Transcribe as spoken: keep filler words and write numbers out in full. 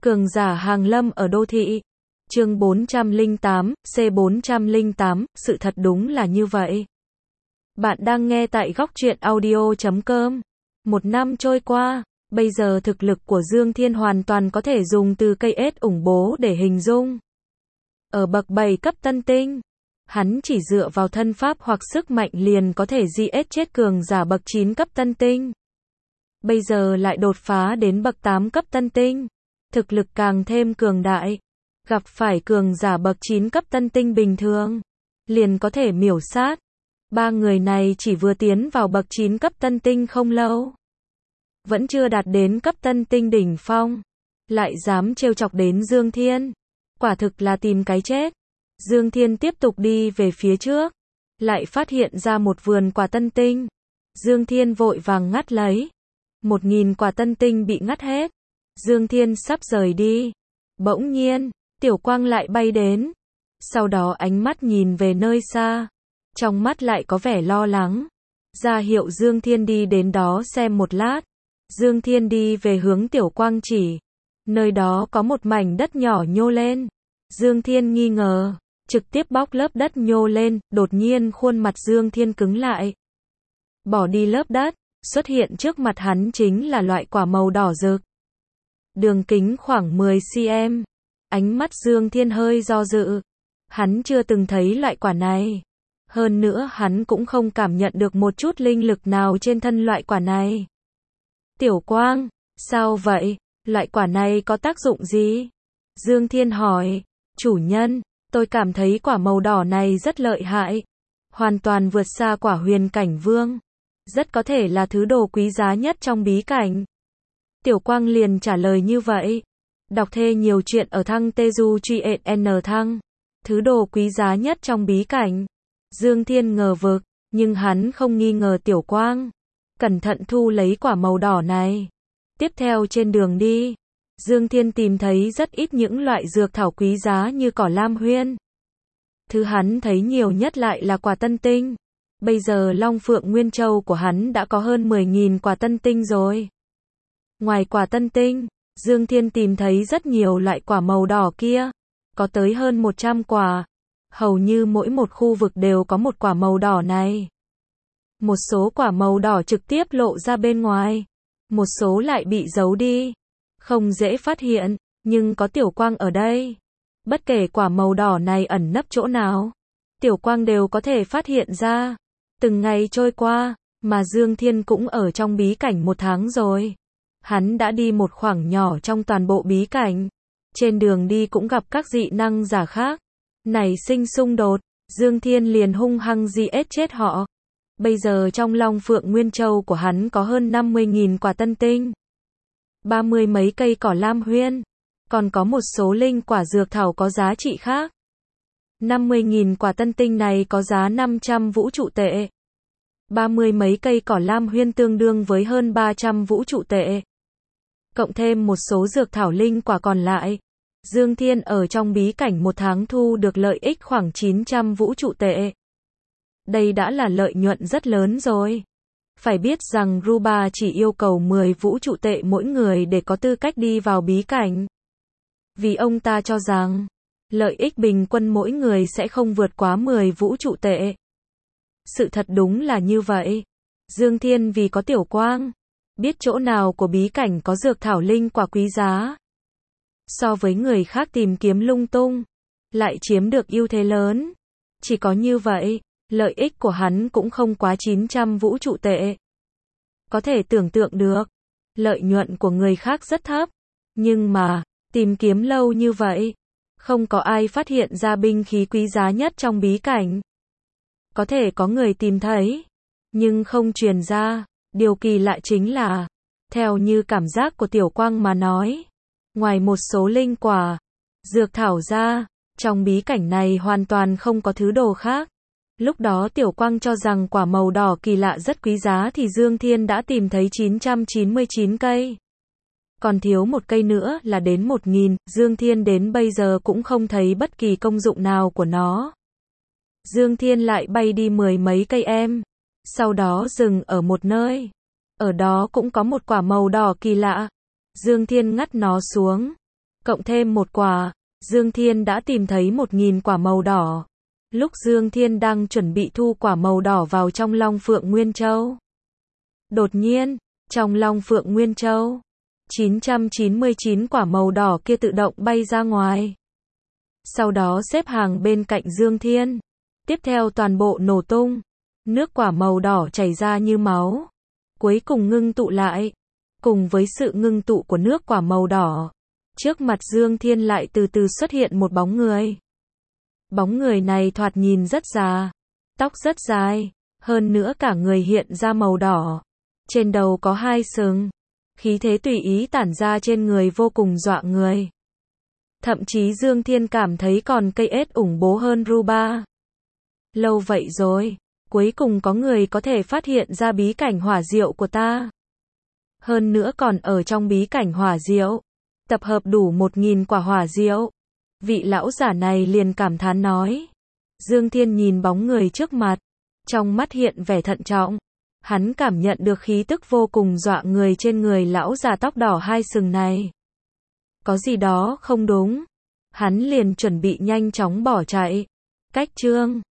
Cường giả hàng lâm ở đô thị. Chương bốn trăm lẻ tám, C bốn trăm lẻ tám, sự thật đúng là như vậy. Bạn đang nghe tại góc truyện audio chấm com. Một năm trôi qua, bây giờ thực lực của Dương Thiên hoàn toàn có thể dùng từ cây ết ủng bố để hình dung. Ở bậc bảy cấp tân tinh, hắn chỉ dựa vào thân pháp hoặc sức mạnh liền có thể giết chết cường giả bậc chín cấp tân tinh. Bây giờ lại đột phá đến bậc tám cấp tân tinh, thực lực càng thêm cường đại. Gặp phải cường giả bậc chín cấp tân tinh bình thường, liền có thể miểu sát. Ba người này chỉ vừa tiến vào bậc chín cấp tân tinh không lâu, vẫn chưa đạt đến cấp tân tinh đỉnh phong, lại dám trêu chọc đến Dương Thiên. Quả thực là tìm cái chết. Dương Thiên tiếp tục đi về phía trước, lại phát hiện ra một vườn quả tân tinh. Dương Thiên vội vàng ngắt lấy. Một nghìn quả tân tinh bị ngắt hết. Dương Thiên sắp rời đi. Bỗng nhiên, Tiểu Quang lại bay đến. Sau đó ánh mắt nhìn về nơi xa. Trong mắt lại có vẻ lo lắng. Ra hiệu Dương Thiên đi đến đó xem một lát. Dương Thiên đi về hướng Tiểu Quang chỉ. Nơi đó có một mảnh đất nhỏ nhô lên. Dương Thiên nghi ngờ, trực tiếp bóc lớp đất nhô lên, đột nhiên khuôn mặt Dương Thiên cứng lại. Bỏ đi lớp đất, xuất hiện trước mặt hắn chính là loại quả màu đỏ rực. Đường kính khoảng mười xăng-ti-mét. Ánh mắt Dương Thiên hơi do dự. Hắn chưa từng thấy loại quả này. Hơn nữa hắn cũng không cảm nhận được một chút linh lực nào trên thân loại quả này. Tiểu Quang, sao vậy? Loại quả này có tác dụng gì? Dương Thiên hỏi. Chủ nhân, tôi cảm thấy quả màu đỏ này rất lợi hại. Hoàn toàn vượt xa quả huyền cảnh vương. Rất có thể là thứ đồ quý giá nhất trong bí cảnh. Tiểu Quang liền trả lời như vậy. Đọc thê nhiều chuyện ở thăng tê du truy n thăng. Thứ đồ quý giá nhất trong bí cảnh. Dương Thiên ngờ vực, nhưng hắn không nghi ngờ Tiểu Quang. Cẩn thận thu lấy quả màu đỏ này. Tiếp theo trên đường đi, Dương Thiên tìm thấy rất ít những loại dược thảo quý giá như cỏ lam huyên. Thứ hắn thấy nhiều nhất lại là quả tân tinh. Bây giờ Long Phượng Nguyên Châu của hắn đã có hơn mười nghìn quả tân tinh rồi. Ngoài quả tân tinh, Dương Thiên tìm thấy rất nhiều loại quả màu đỏ kia. Có tới hơn một trăm quả. Hầu như mỗi một khu vực đều có một quả màu đỏ này. Một số quả màu đỏ trực tiếp lộ ra bên ngoài. Một số lại bị giấu đi. Không dễ phát hiện, nhưng có Tiểu Quang ở đây. Bất kể quả màu đỏ này ẩn nấp chỗ nào, Tiểu Quang đều có thể phát hiện ra. Từng ngày trôi qua, mà Dương Thiên cũng ở trong bí cảnh một tháng rồi. Hắn đã đi một khoảng nhỏ trong toàn bộ bí cảnh. Trên đường đi cũng gặp các dị năng giả khác. Nảy sinh xung đột, Dương Thiên liền hung hăng giết chết họ. Bây giờ trong Long Phượng Nguyên Châu của hắn có hơn năm mươi nghìn quả tân tinh. ba mươi mấy cây cỏ lam huyên. Còn có một số linh quả dược thảo có giá trị khác. năm mươi nghìn quả tân tinh này có giá năm trăm vũ trụ tệ. ba mươi mấy cây cỏ lam huyên tương đương với hơn ba trăm vũ trụ tệ. Cộng thêm một số dược thảo linh quả còn lại. Dương Thiên ở trong bí cảnh một tháng thu được lợi ích khoảng chín trăm vũ trụ tệ. Đây đã là lợi nhuận rất lớn rồi. Phải biết rằng Ruba chỉ yêu cầu mười vũ trụ tệ mỗi người để có tư cách đi vào bí cảnh. Vì ông ta cho rằng, lợi ích bình quân mỗi người sẽ không vượt quá mười vũ trụ tệ. Sự thật đúng là như vậy. Dương Thiên vì có Tiểu Quang, biết chỗ nào của bí cảnh có dược thảo linh quả quý giá. So với người khác tìm kiếm lung tung, lại chiếm được ưu thế lớn. Chỉ có như vậy, lợi ích của hắn cũng không quá chín trăm vũ trụ tệ. Có thể tưởng tượng được, lợi nhuận của người khác rất thấp. Nhưng mà, tìm kiếm lâu như vậy, không có ai phát hiện ra binh khí quý giá nhất trong bí cảnh. Có thể có người tìm thấy, nhưng không truyền ra. Điều kỳ lạ chính là, theo như cảm giác của Tiểu Quang mà nói, ngoài một số linh quả, dược thảo ra, trong bí cảnh này hoàn toàn không có thứ đồ khác. Lúc đó Tiểu Quang cho rằng quả màu đỏ kỳ lạ rất quý giá thì Dương Thiên đã tìm thấy chín trăm chín mươi chín cây. Còn thiếu một cây nữa là đến một nghìn, Dương Thiên đến bây giờ cũng không thấy bất kỳ công dụng nào của nó. Dương Thiên lại bay đi mười mấy cây em. Sau đó dừng ở một nơi. Ở đó cũng có một quả màu đỏ kỳ lạ. Dương Thiên ngắt nó xuống. Cộng thêm một quả, Dương Thiên đã tìm thấy một nghìn quả màu đỏ. Lúc Dương Thiên đang chuẩn bị thu quả màu đỏ vào trong Long Phượng Nguyên Châu. Đột nhiên, trong Long Phượng Nguyên Châu, chín trăm chín mươi chín quả màu đỏ kia tự động bay ra ngoài. Sau đó xếp hàng bên cạnh Dương Thiên. Tiếp theo toàn bộ nổ tung. Nước quả màu đỏ chảy ra như máu. Cuối cùng ngưng tụ lại. Cùng với sự ngưng tụ của nước quả màu đỏ, trước mặt Dương Thiên lại từ từ xuất hiện một bóng người. Bóng người này thoạt nhìn rất già. Tóc rất dài. Hơn nữa cả người hiện ra màu đỏ. Trên đầu có hai sừng. Khí thế tùy ý tản ra trên người vô cùng dọa người. Thậm chí Dương Thiên cảm thấy còn cây ết ủng bố hơn Ruba. Lâu vậy rồi, cuối cùng có người có thể phát hiện ra bí cảnh hỏa diệu của ta. Hơn nữa còn ở trong bí cảnh hỏa diệu, tập hợp đủ một nghìn quả hỏa diệu. Vị lão giả này liền cảm thán nói. Dương Thiên nhìn bóng người trước mặt, trong mắt hiện vẻ thận trọng. Hắn cảm nhận được khí tức vô cùng dọa người trên người lão già tóc đỏ hai sừng này. Có gì đó không đúng. Hắn liền chuẩn bị nhanh chóng bỏ chạy. Cách chương